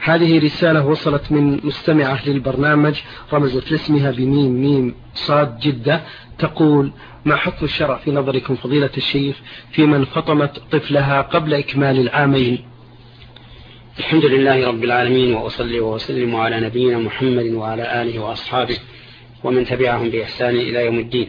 هذه رسالة وصلت من مستمعة للبرنامج رمزت لاسمها بميم ميم صاد جدة، تقول: ما حكم الشرع في نظركم فضيلة الشيخ في من فطمت طفلها قبل إكمال العامين؟ الحمد لله رب العالمين، وأصلي وأسلم على نبينا محمد وعلى آله وأصحابه ومن تبعهم بإحسان إلى يوم الدين.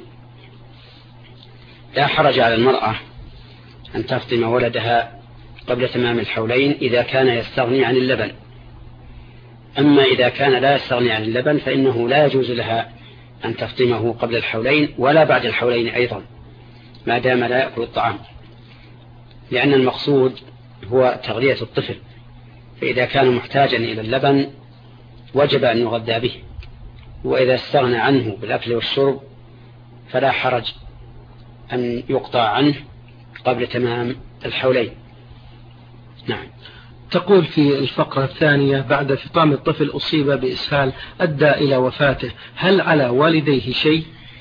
لا حرج على المرأة أن تفطم ولدها قبل تمام الحولين إذا كان يستغني عن اللبن. أما إذا كان لا يستغني عن اللبن فإنه لا يجوز لها أن تفطمه قبل الحولين ولا بعد الحولين أيضا، ما دام لا يأكل الطعام، لأن المقصود هو تغذية الطفل، فإذا كان محتاجا إلى اللبن وجب أن يغذى به، وإذا استغنى عنه بالأكل والشرب فلا حرج أن يقطع عنه قبل تمام الحولين. نعم. تقول في الفقرة الثانية: بعد فطام الطفل أصيب بإسهال أدى إلى وفاته، هل على والديه شيء؟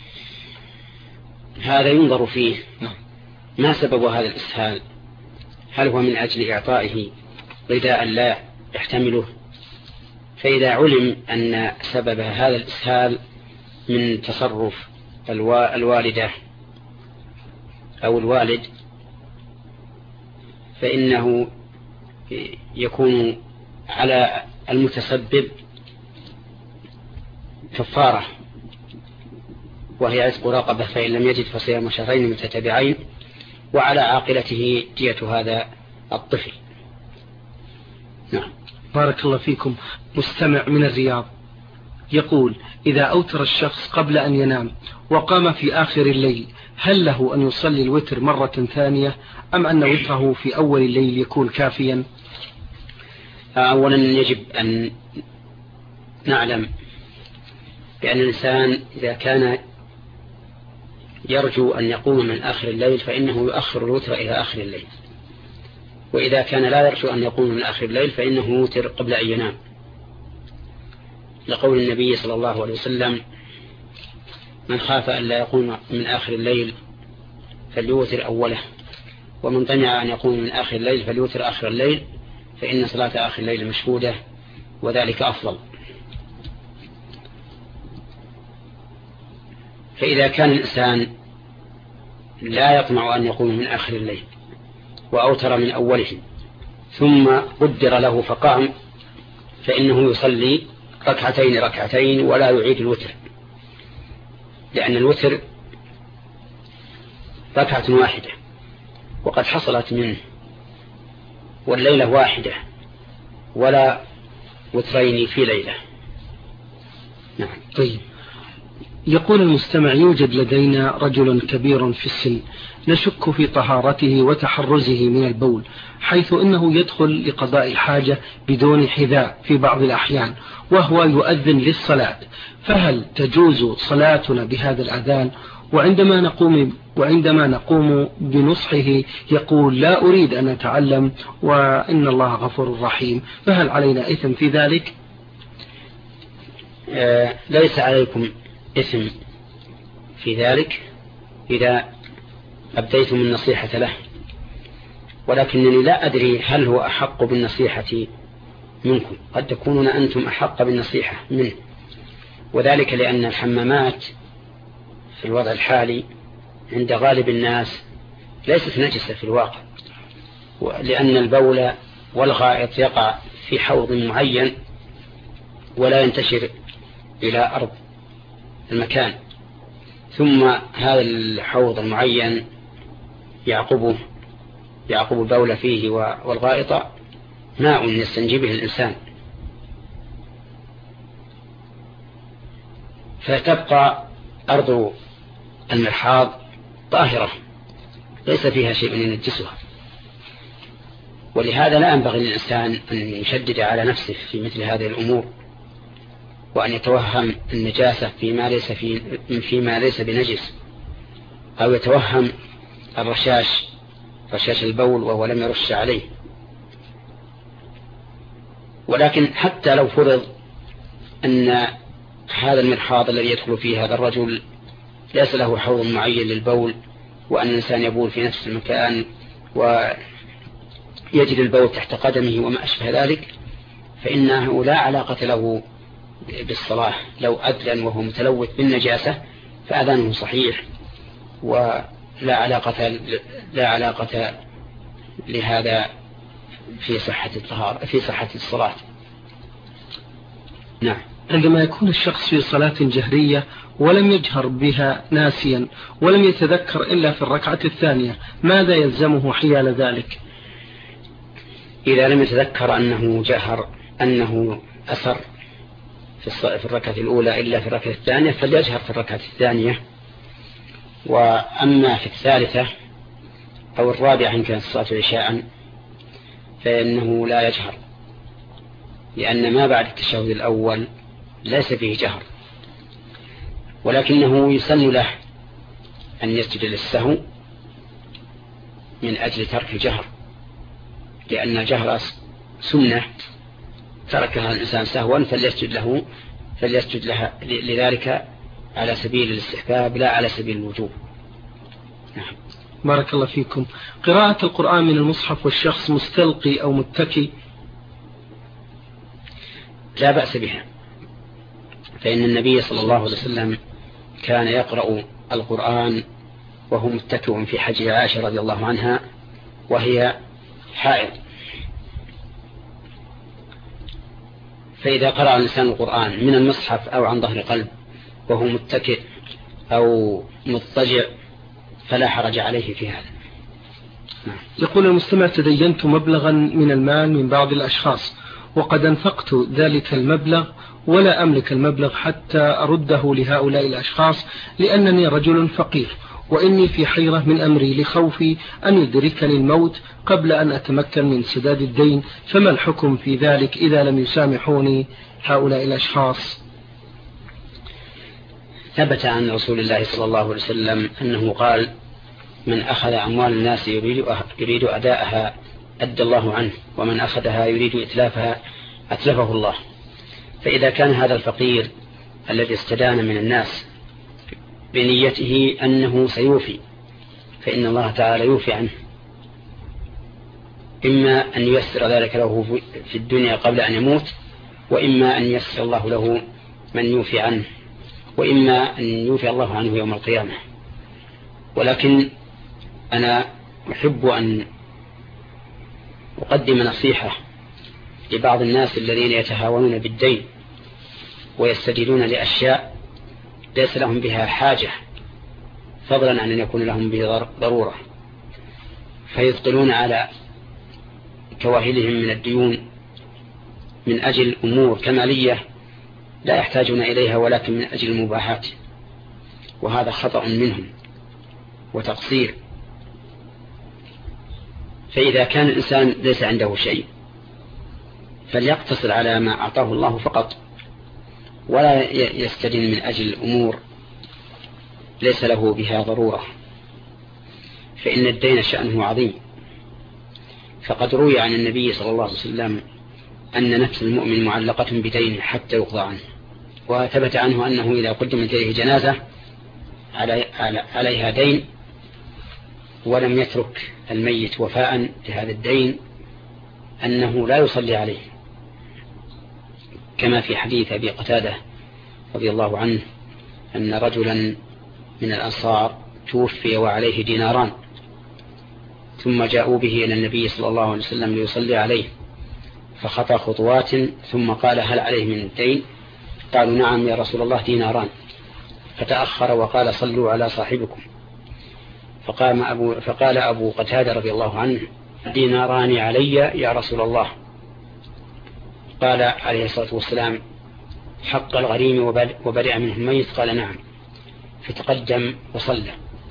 هذا ينظر فيه، ما سبب هذا الإسهال؟ هل هو من أجل إعطائه غذاء لا يحتمله؟ فإذا علم أن سبب هذا الإسهال من تصرف الوالدة أو الوالد فإنه يكون على المتسبب كفارة، وهي عتق رقبة، فإن لم يجد فصيام شهرين متتابعين، وعلى عاقلته دية هذا الطفل. نعم. بارك الله فيكم. مستمع من الرياض يقول: إذا أوتر الشخص قبل أن ينام وقام في آخر الليل، هل له أن يصلي الوتر مرة ثانية أم أن وتره في أول الليل يكون كافيا؟ أولا يجب أن نعلم بأن الإنسان إذا كان يرجو أن يقوم من آخر الليل فإنه يؤخر الوتر إلى آخر الليل، وإذا كان لا يرجو أن يقوم من آخر الليل فإنه يوتر قبل أن ينام، لقول النبي صلى الله عليه وسلم: من خاف أن لا يقوم من آخر الليل فليوتر أوله، ومن طمع أن يقوم من آخر الليل فليوتر آخر الليل، فإن صلاة آخر الليل مشهودة وذلك أفضل. فإذا كان الإنسان لا يطمع أن يقوم من آخر الليل وأوتر من أوله ثم قدر له فقام، فإنه يصلي ركعتين ولا يعيد الوتر، لأن الوتر ركعة واحدة وقد حصلت منه، والليلة واحدة ولا وترين في ليلة. نعم. طيب. يقول المستمع: يوجد لدينا رجل كبير في السن نشك في طهارته وتحرزه من البول، حيث إنه يدخل لقضاء الحاجة بدون حذاء في بعض الأحيان وهو يؤذن للصلاة، فهل تجوز صلاتنا بهذا الأذان؟ وعندما نقوم بنصحه يقول: لا أريد أن أتعلم وإن الله غفور رحيم، فهل علينا إثم في ذلك؟ ليس عليكم إثم في ذلك إذا أبديتم النصيحة له، ولكنني لا أدري هل هو أحق بالنصيحة منكم، قد تكونون أنتم أحق بالنصيحة منه، وذلك لأن الحمامات في الوضع الحالي عند غالب الناس ليست نجسة في الواقع، لأن البول والغائط يقع في حوض معين ولا ينتشر إلى أرض المكان، ثم هذا الحوض المعين يعقب البول فيه والغائط ماء يستنجي به الإنسان، فتبقى أرض المرحاض طاهرة ليس فيها شيء ينجسها. ولهذا لا ينبغي للإنسان أن يشدد على نفسه في مثل هذه الأمور، وأن يتوهم النجاسة فيما ليس بنجس، أو يتوهم رشاش البول وهو لم يرش عليه. ولكن حتى لو فرض أن هذا المرحاض الذي يدخل فيه هذا الرجل ليس له حوض معين للبول، وأن الإنسان يبول في نفس المكان ويجد البول تحت قدمه وما أشبه ذلك، فإنه لا علاقة له بالصلاة. لو أذن وهو متلوث بالنجاسة فأذانه صحيح ولا علاقة لهذا في صحة الطهارة في صحة الصلاة. نعم. عندما يكون الشخص في صلاة جهرية ولم يجهر بها ناسيا ولم يتذكر إلا في الركعة الثانية، ماذا يلزمه حيال ذلك؟ إذا لم يتذكر أنه جهر أنه أسر في الركعة الأولى إلا في الركعة الثانية فليجهر في الركعة الثانية. وأما في الثالثة أو الرابعة إن كانت الصلاة عشاء فإنه لا يجهر، لأن ما بعد التشهد الأول ليس فيه جهر، ولكنه يسن له أن يسجد للسهو من أجل ترك الجهر، لأن الجهر سنة تركها الإنسان سهوا فليسجد لها لذلك على سبيل الاستحباب لا على سبيل الوجوب. نعم. بارك الله فيكم. قراءة القرآن من المصحف والشخص مستلقي أو متكي لا بأس بها، فإن النبي صلى الله عليه وسلم كان يقرأ القرآن وهو متكئ في حجر عائشة رضي الله عنها وهي حائض. فإذا قرأ الإنسان القرآن من المصحف أو عن ظهر قلب وهو متكئ أو مضطجع فلا حرج عليه في هذا. يقول المستمع: تدينت مبلغا من المال من بعض الأشخاص وقد أنفقت ذلك المبلغ ولا أملك المبلغ حتى أرده لهؤلاء الأشخاص لأنني رجل فقير، وإني في حيرة من أمري لخوفي أن يدركني الموت قبل أن أتمكن من سداد الدين، فما الحكم في ذلك إذا لم يسامحوني هؤلاء الأشخاص؟ ثبت عن رسول الله صلى الله عليه وسلم أنه قال: من أخذ أموال الناس يريد أداءها أدى الله عنه، ومن أخذها يريد إتلافها أتلفه الله. فإذا كان هذا الفقير الذي استدان من الناس بنيته أنه سيوفي فإن الله تعالى يوفي عنه، إما أن ييسر ذلك له في الدنيا قبل أن يموت، وإما أن ييسر الله له من يوفي عنه، وإما أن يوفي الله عنه يوم القيامة. ولكن أنا أحب أن أقدم نصيحة لبعض الناس الذين يتهاونون بالدين ويستدينون لأشياء ليس لهم بها حاجة، فضلا عن أن يكون لهم به ضرورة، فيثقلون على كواهلهم من الديون من أجل أمور كمالية لا يحتاجون إليها ولكن من أجل المباحات، وهذا خطأ منهم وتقصير. فإذا كان الإنسان ليس عنده شيء فليقتصر على ما أعطاه الله فقط، ولا يستدين من أجل أمور ليس له بها ضرورة، فإن الدين شأنه عظيم. فقد روي عن النبي صلى الله عليه وسلم أن نفس المؤمن معلقة بدين حتى يقضى عنه، وثبت عنه أنه إذا قدمت إليه جنازة عليها دين ولم يترك الميت وفاء لهذا الدين أنه لا يصلي عليه، كما في حديث أبي قتادة رضي الله عنه أن رجلا من الأنصار توفي وعليه ديناران، ثم جاءوا به إلى النبي صلى الله عليه وسلم ليصلي عليه، فخطى خطوات ثم قال: هل عليه من دين؟ قالوا: نعم يا رسول الله ديناران. فتأخر وقال: صلوا على صاحبكم. فقال أبو قتادة رضي الله عنه: ديناران علي يا رسول الله. قال عليه الصلاة والسلام: حق الغريم وبرئ منه الميت؟ قال: نعم. فتقدم وصلى.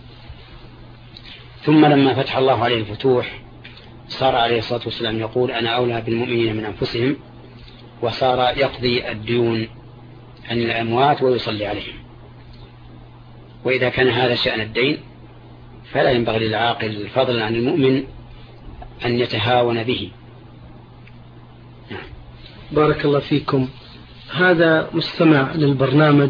ثم لما فتح الله عليه الفتوح صار عليه الصلاة والسلام يقول: أنا أولى بالمؤمنين من أنفسهم، وصار يقضي الديون عن الأموات ويصلي عليهم. وإذا كان هذا شأن الدين فلا ينبغي للعاقل فضلا عن المؤمن أن يتهاون به. بارك الله فيكم. هذا مستمع للبرنامج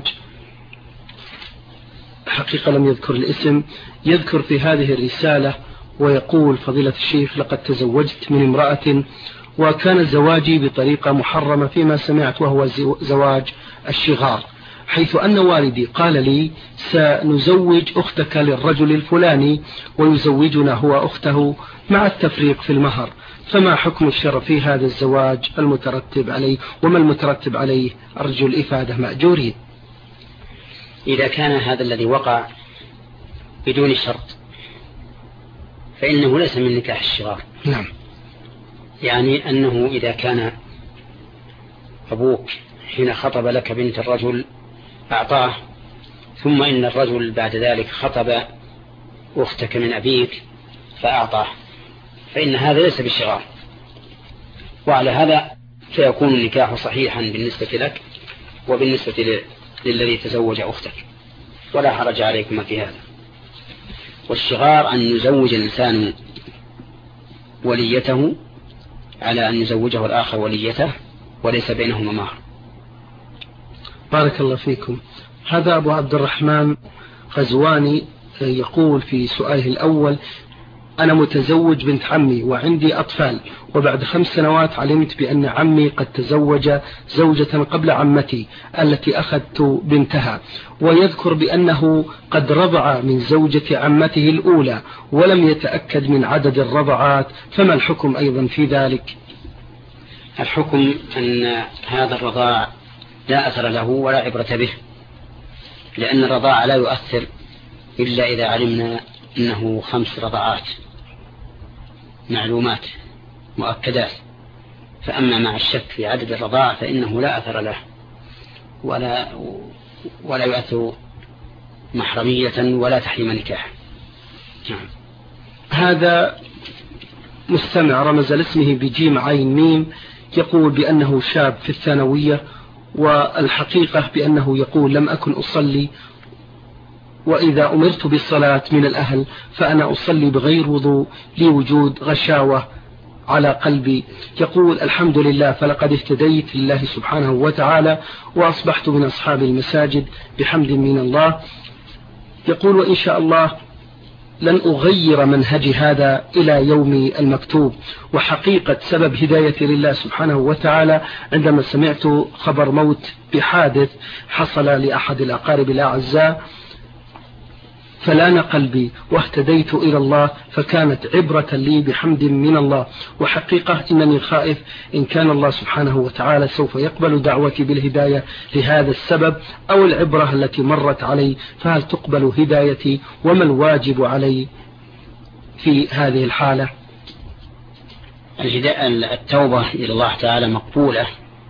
حقيقة لم يذكر الاسم، يذكر في هذه الرسالة ويقول: فضيلة الشيخ، لقد تزوجت من امرأة وكان زواجي بطريقة محرمة فيما سمعت، وهو زواج الشغار، حيث أن والدي قال لي سنزوج أختك للرجل الفلاني ويزوجنا هو أخته مع التفريق في المهر، فما حكم الشرع في هذا الزواج المترتب عليه، وما المترتب عليه؟ أرجو الإفادة مأجورين. إذا كان هذا الذي وقع بدون شرط فإنه ليس من نكاح الشغار. نعم. يعني أنه إذا كان أبوك حين خطب لك بنت الرجل أعطاه، ثم إن الرجل بعد ذلك خطب أختك من أبيك فأعطاه، فإن هذا ليس بالشغار، وعلى هذا فيكون النكاح صحيحا بالنسبة لك وبالنسبة للذي تزوج أختك، ولا حرج عليكم في هذا. والشغار أن يزوج الإنسان وليته على أن يزوجه الآخر وليته وليس بينهما مهر. بارك الله فيكم. هذا أبو عبد الرحمن غزواني يقول في سؤاله الأول: أنا متزوج بنت عمي وعندي أطفال، وبعد 5 سنوات علمت بأن عمي قد تزوج زوجة قبل عمتي التي أخذت بنتها، ويذكر بأنه قد رضع من زوجة عمته الأولى ولم يتأكد من عدد الرضعات، فما الحكم أيضا في ذلك؟ الحكم أن هذا الرضاع لا أثر له ولا عبرة به، لأن الرضاع لا يؤثر إلا إذا علمنا أنه 5 رضعات معلومات مؤكدات، فأما مع الشك في عدد الرضاع فإنه لا أثر له ولا يؤثر محرمية ولا تحريم نكاح. نعم. هذا مستمع رمز لاسمه بجيم عين ميم، يقول بأنه شاب في الثانوية، والحقيقة بأنه يقول: لم أكن أصلي، وإذا أمرت بالصلاة من الأهل فأنا أصلي بغير وضوء لوجود غشاوة على قلبي. يقول: الحمد لله، فلقد اهتديت لله سبحانه وتعالى وأصبحت من أصحاب المساجد بحمد من الله. يقول: وإن شاء الله لن أغير منهج هذا إلى يوم المكتوب. وحقيقة سبب هدايتي لله سبحانه وتعالى عندما سمعت خبر موت بحادث حصل لأحد الأقارب الأعزاء، فلان قلبي واهتديت إلى الله، فكانت عبرة لي بحمد من الله. وحقيقة إنني خائف إن كان الله سبحانه وتعالى سوف يقبل دعوتي بالهداية لهذا السبب أو العبرة التي مرت علي، فهل تقبل هدايتي وما الواجب علي في هذه الحالة؟ التوبة إلى الله تعالى مقبولة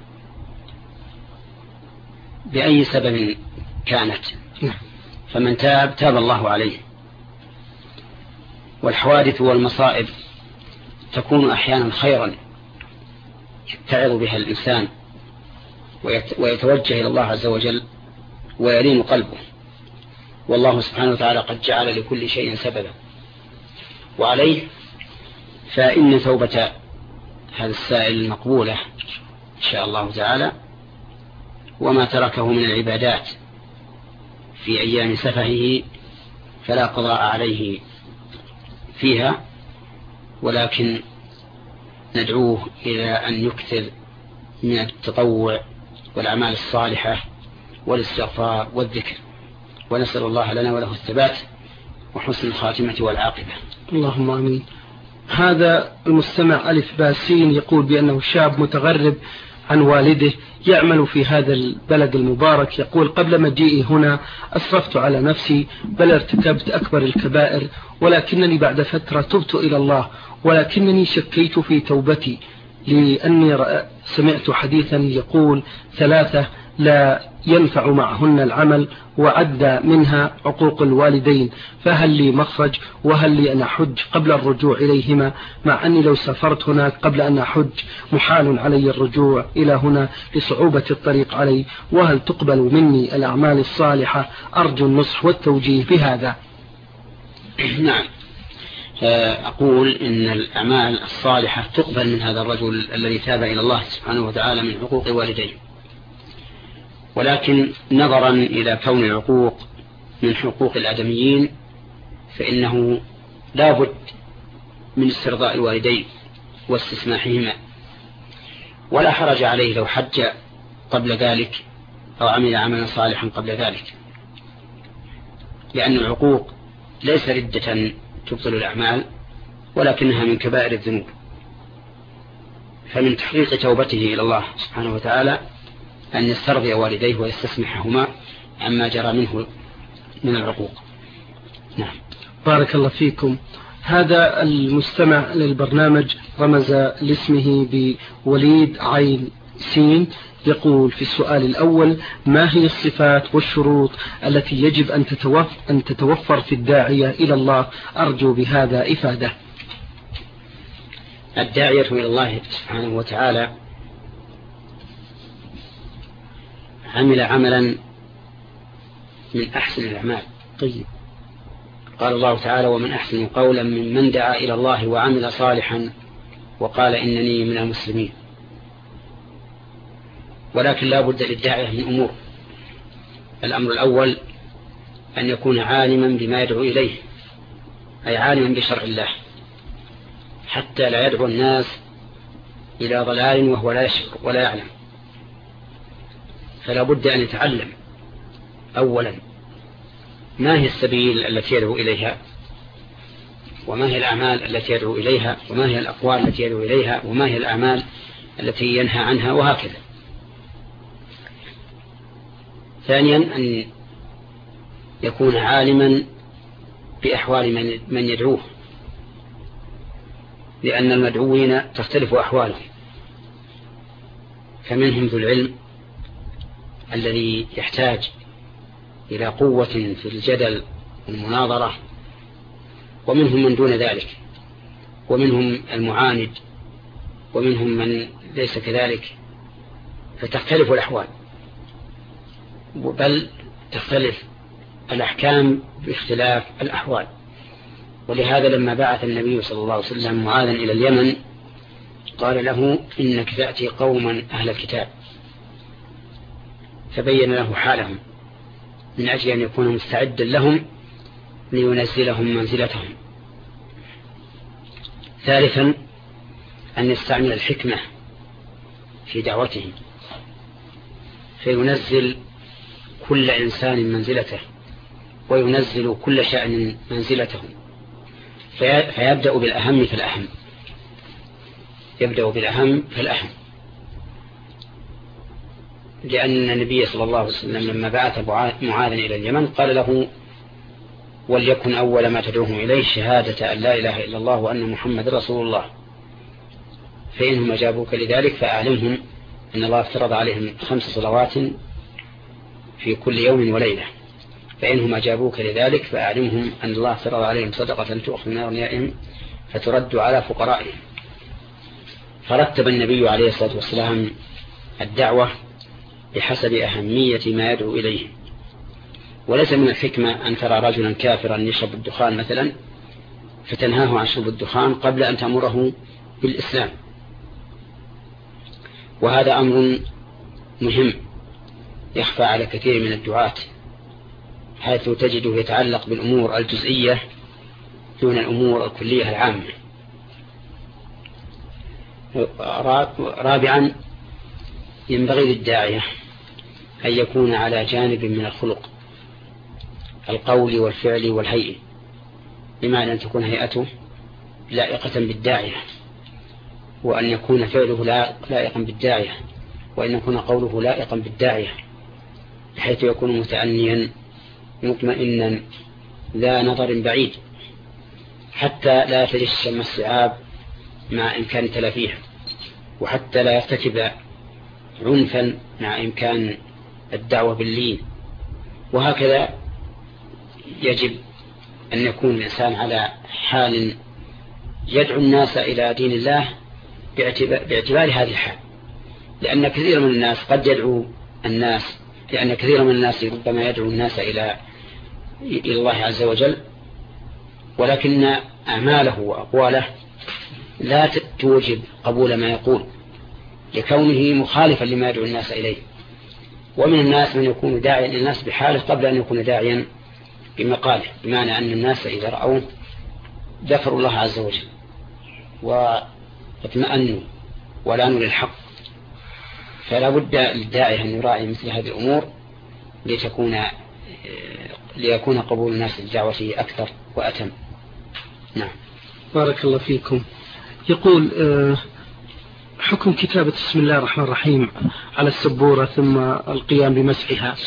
بأي سبب كانت، فمن تاب الله عليه. والحوادث والمصائب تكون أحيانا خيرا يتعظ بها الإنسان ويتوجه إلى الله عز وجل ويلين قلبه، والله سبحانه وتعالى قد جعل لكل شيء سببا. وعليه فإن توبة هذا السائل مقبولة إن شاء الله تعالى، وما تركه من العبادات في أيام سفهه فلا قضاء عليه فيها، ولكن ندعوه إلى أن يكثر من التطوع والأعمال الصالحة والاستغفار والذكر، ونسأل الله لنا وله الثبات وحسن الخاتمة والعاقبة. اللهم آمين. هذا المستمع ألف باسين يقول بأنه شاب متغرب عن والده يعمل في هذا البلد المبارك. يقول: قبل مجيئي هنا أسرفت على نفسي بل ارتكبت أكبر الكبائر، ولكنني بعد فترة تبت إلى الله، ولكنني شكيت في توبتي لأني سمعت حديثا يقول 3 لا ينفع معهن العمل، وعد منها عقوق الوالدين، فهل لي مخرج؟ وهل لي أن أحج قبل الرجوع إليهما، مع أني لو سافرت هناك قبل أن أحج محال علي الرجوع إلى هنا لصعوبة الطريق علي، وهل تقبل مني الأعمال الصالحة؟ أرجو النصح والتوجيه بهذا. نعم، أقول إن الأعمال الصالحة تقبل من هذا الرجل الذي تاب إلى الله سبحانه وتعالى من حقوق والديه، ولكن نظرا إلى كون العقوق من حقوق الآدميين فإنه لا بد من استرضاء الوالدين واستسماحهما ولا حرج عليه لو حج قبل ذلك أو عمل عملا صالحا قبل ذلك، لأن العقوق ليس ردة تبطل الأعمال ولكنها من كبائر الذنوب. فمن تحقيق توبته إلى الله سبحانه وتعالى أن يسترضي والديه ويستسمحهما عما جرى منه من العقوق. نعم. بارك الله فيكم. هذا المستمع للبرنامج رمز لاسمه بوليد عين سين، يقول في السؤال الأول: ما هي الصفات والشروط التي يجب أن تتوفر في الداعية إلى الله؟ أرجو بهذا إفادة. الداعية إلى الله سبحانه وتعالى عمل عملا من أحسن الأعمال. طيب. قال الله تعالى: ومن أحسن قولا ممن دعا إلى الله وعمل صالحا وقال إنني من المسلمين. ولكن لا بد للداعية من أمور. الأمر الأول أن يكون عالما بما يدعو إليه، أي عالما بشرع الله، حتى لا يدعو الناس إلى ضلال وهو لا يشعر ولا يعلم. فلا بد أن يتعلم أولا ما هي السبيل التي يدعو إليها، وما هي الأعمال التي يدعو إليها، وما هي الأقوال التي يدعو إليها، وما هي الأعمال التي ينهى عنها، وهكذا. ثانيا أن يكون عالما بأحوال من يدعوه، لأن المدعوين تختلف أحوالهم، فمنهم ذو العلم الذي يحتاج إلى قوة في الجدل والمناظرة، ومنهم من دون ذلك، ومنهم المعاند، ومنهم من ليس كذلك. فتختلف الأحوال، بل تختلف الأحكام باختلاف الأحوال. ولهذا لما بعث النبي صلى الله عليه وسلم معاذا إلى اليمن قال له: إنك تأتي قوما أهل الكتاب، فبين له حالهم من أجل أن يكون مستعدا لهم لينزلهم منزلتهم. ثالثا أن يستعمل الحكمة في دعوته، فينزل كل إنسان منزلته، وينزل كل شأن منزلته، فيبدأ بالأهم فالأهم، يبدأ بالأهم فالأهم. لأن النبي صلى الله عليه وسلم لما بعث معاذا إلى اليمن قال له: وليكن أول ما تدعوهم إليه شهادة أن لا إله إلا الله وأن محمد رسول الله، فإنهم أجابوك لذلك فأعلمهم أن الله افترض عليهم 5 صلوات في كل يوم وليلة، فإنهم أجابوك لذلك فأعلمهم أن الله افترض عليهم صدقة تؤخذ من أغنيائهم فترد على فقرائهم. فرتب النبي عليه الصلاة والسلام الدعوة بحسب أهمية ما يدعو إليه. وليس من الحكمة أن ترى رجلا كافرا يشرب الدخان مثلا فتنهاه عن شرب الدخان قبل أن تأمره بالإسلام. وهذا أمر مهم يخفى على كثير من الدعاة، حيث تجده يتعلق بالأمور الجزئية دون الأمور الكلية العامة. رابعا ينبغي للداعية أن يكون على جانب من الخلق، القول والفعل والهيئة، بمعنى أن تكون هيئته لائقة بالداعية، وأن يكون فعله لائقا بالداعية، وأن يكون قوله لائقا بالداعية، بحيث يكون متأنيا مطمئنا ذا نظر بعيد، حتى لا يتجشم الصعاب مع إمكان تلافيها، وحتى لا يرتكب عنفا مع إمكان الدعوة باللين. وهكذا يجب أن يكون الإنسان على حال يدعو الناس إلى دين الله باعتبار هذه الحال، لأن كثير من الناس قد يدعو الناس، لأن كثير من الناس ربما يدعو الناس إلى الله عز وجل، ولكن أعماله وأقواله لا توجب قبول ما يقول لكونه مخالفا لما يدعو الناس إليه. ومن الناس من يكون داعيا للناس بحاله قبل أن يكون داعيا بمقاله، بمعنى أن الناس إذا رأوه ذكروا الله عز وجل واطمأنوا ولانوا للحق فلا بد للداعي أن يراعي مثل هذه الأمور ليكون قبول الناس لدعوته أكثر وأتم. نعم. بارك الله فيكم. يقول حكم كتابة بسم الله الرحمن الرحيم على السبورة ثم القيام بمسحها.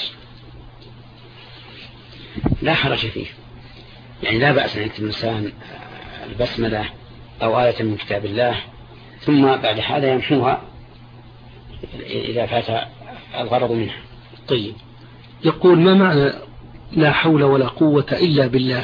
لا حرج فيه، يعني لا بأس أن يكتب الإنسان البسملة أو آية من كتاب الله ثم بعد هذا يمحوها إذا فات الغرض منها. طيب. يقول ما معنى لا حول ولا قوة إلا بالله؟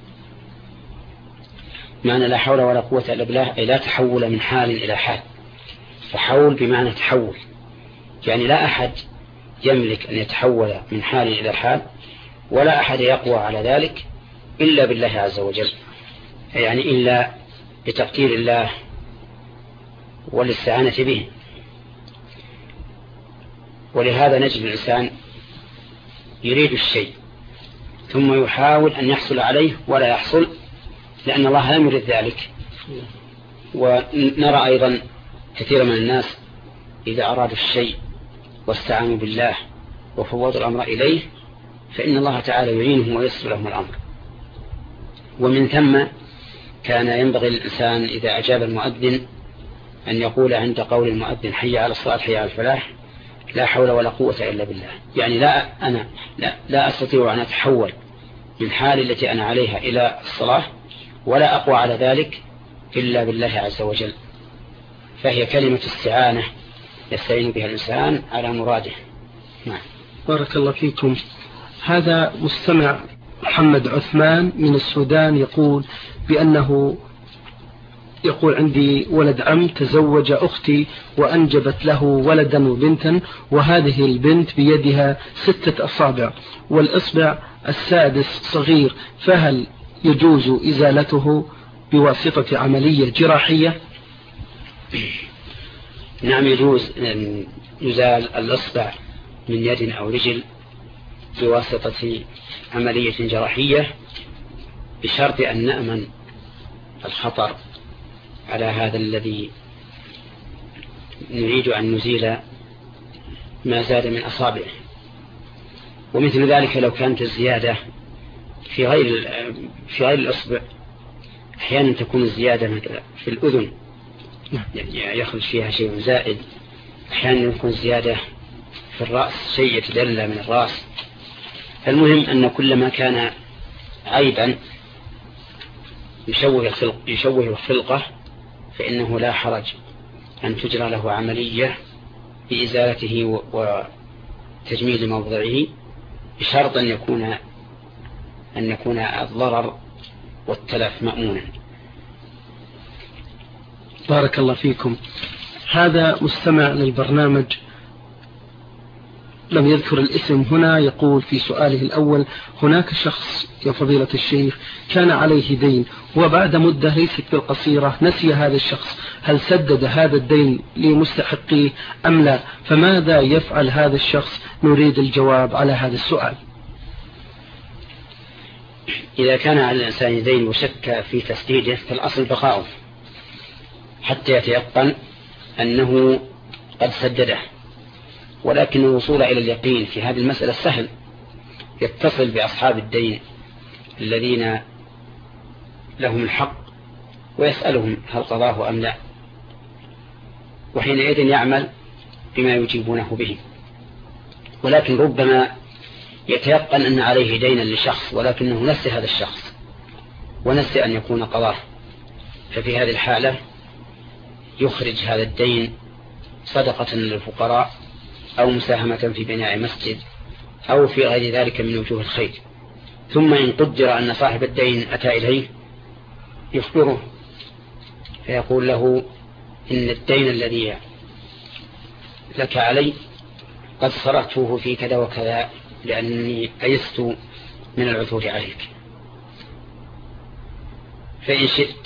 معنى لا حول ولا قوة إلا بالله أي لا تحول من حال إلى حال، فحول بمعنى تحول، يعني لا أحد يملك أن يتحول من حال إلى حال ولا أحد يقوى على ذلك إلا بالله عز وجل، يعني إلا بتقدير الله والاستعانة به. ولهذا نجد الإنسان يريد الشيء ثم يحاول أن يحصل عليه ولا يحصل لأن الله لم يرد ذلك. ونرى أيضا كثير من الناس إذا أرادوا الشيء واستعانوا بالله وفوضوا الأمر إليه فإن الله تعالى يعينهم ويسر لهم الأمر. ومن ثم كان ينبغي الإنسان إذا أجاب المؤذن أن يقول عند قول المؤذن حي على الصلاة حي على الفلاح لا حول ولا قوة إلا بالله، يعني لا أستطيع أن أتحول من حال التي أنا عليها إلى الصلاة ولا أقوى على ذلك إلا بالله عز وجل. فهي كلمة استعانة يستعين بها الإنسان على مراده. نعم. بارك الله فيكم. هذا مستمع محمد عثمان من السودان يقول بأنه يقول عندي ولد عم تزوج أختي وأنجبت له ولدا وبنتا، وهذه البنت بيدها 6 أصابع والإصبع السادس صغير، فهل يجوز إزالته بواسطة عملية جراحية؟ نعم يجوز أن يزال الإصبع من يد أو رجل بواسطة عملية جراحية بشرط أن نأمن الخطر على هذا الذي نريد أن نزيل ما زاد من أصابعه. ومثل ذلك لو كانت الزيادة في غير الأصبع، أحيانا تكون الزيادة في الأذن يخرج فيها شيء زائد، أحيانا يكون زيادة في الرأس شيء يتدلى من الرأس. فالمهم أن كل ما كان عيبا يشوه الخلقة فإنه لا حرج أن تجرى له عملية بإزالته وتجميل موضعه بشرط أن يكون الضرر والتلف مأمونا. بارك الله فيكم. هذا مستمع للبرنامج لم يذكر الاسم هنا يقول في سؤاله الأول هناك شخص يا فضيلة الشيخ كان عليه دين وبعد مدة ليست بالقصيرة نسي هذا الشخص، هل سدد هذا الدين لمستحقيه أم لا؟ فماذا يفعل هذا الشخص؟ نريد الجواب على هذا السؤال. إذا كان على الإنسان دين وشك في تسديده فالأصل بقاؤه حتى يتيقن أنه قد سدده، ولكن الوصول إلى اليقين في هذه المسألة سهل، يتصل بأصحاب الدين الذين لهم الحق ويسألهم هل قضاه أم لا، وحينئذ يعمل بما يجيبونه به. ولكن ربما يتيقن أن عليه دينا لشخص ولكنه نسي هذا الشخص ونسي أن يكون قضاه، ففي هذه الحالة يخرج هذا الدين صدقة للفقراء أو مساهمة في بناء مسجد أو في غير ذلك من وجوه الخير. ثم إن قدر أن صاحب الدين أتى إليه يخبره فيقول له إن الدين الذي لك علي قد صرفته في كذا وكذا لأنني أيست من العثور عليك، فإن شئت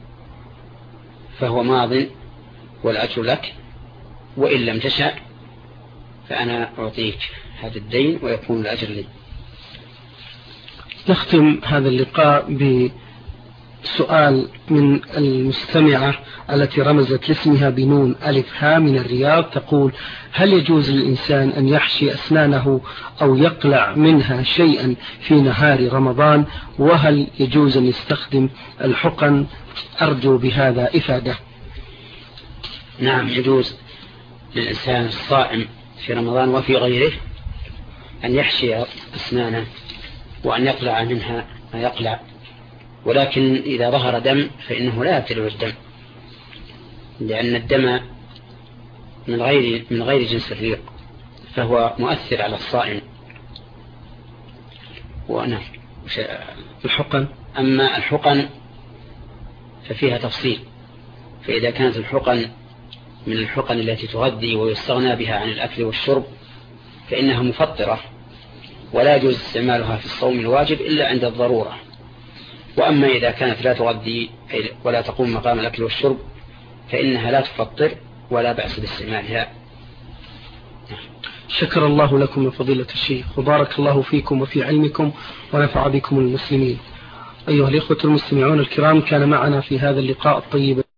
فهو ماض والأجر لك، وإن لم تشأ فأنا أعطيك هذا الدين ويكون الأجر لي. نختم هذا اللقاء سؤال من المستمعة التي رمزت لاسمها بنون ألف ها من الرياض، تقول: هل يجوز للإنسان أن يحشي أسنانه أو يقلع منها شيئا في نهار رمضان؟ وهل يجوز أن يستخدم الحقن؟ أرجو بهذا إفادة. نعم، يجوز للإنسان الصائم في رمضان وفي غيره أن يحشي أسنانه وأن يقلع منها ما يقلع، ولكن إذا ظهر دم فإنه لا يبتلع الدم، لأن الدم من غير جنس الريق، فهو مؤثر على الصائم. وأنا الحقن، أما الحقن ففيها تفصيل، فإذا كانت الحقن من الحقن التي تغذي ويستغنى بها عن الأكل والشرب فإنها مفطرة ولا يجوز استعمالها في الصوم الواجب إلا عند الضرورة. وأما إذا كانت لا تغذي ولا تقوم مقام الأكل والشرب فإنها لا تفطر ولا بأس باستعمالها. شكر الله لكم يا فضيلة الشيخ، وبارك الله فيكم وفي علمكم ونفع بكم المسلمين. أيها الإخوة المستمعون الكرام، كان معنا في هذا اللقاء الطيب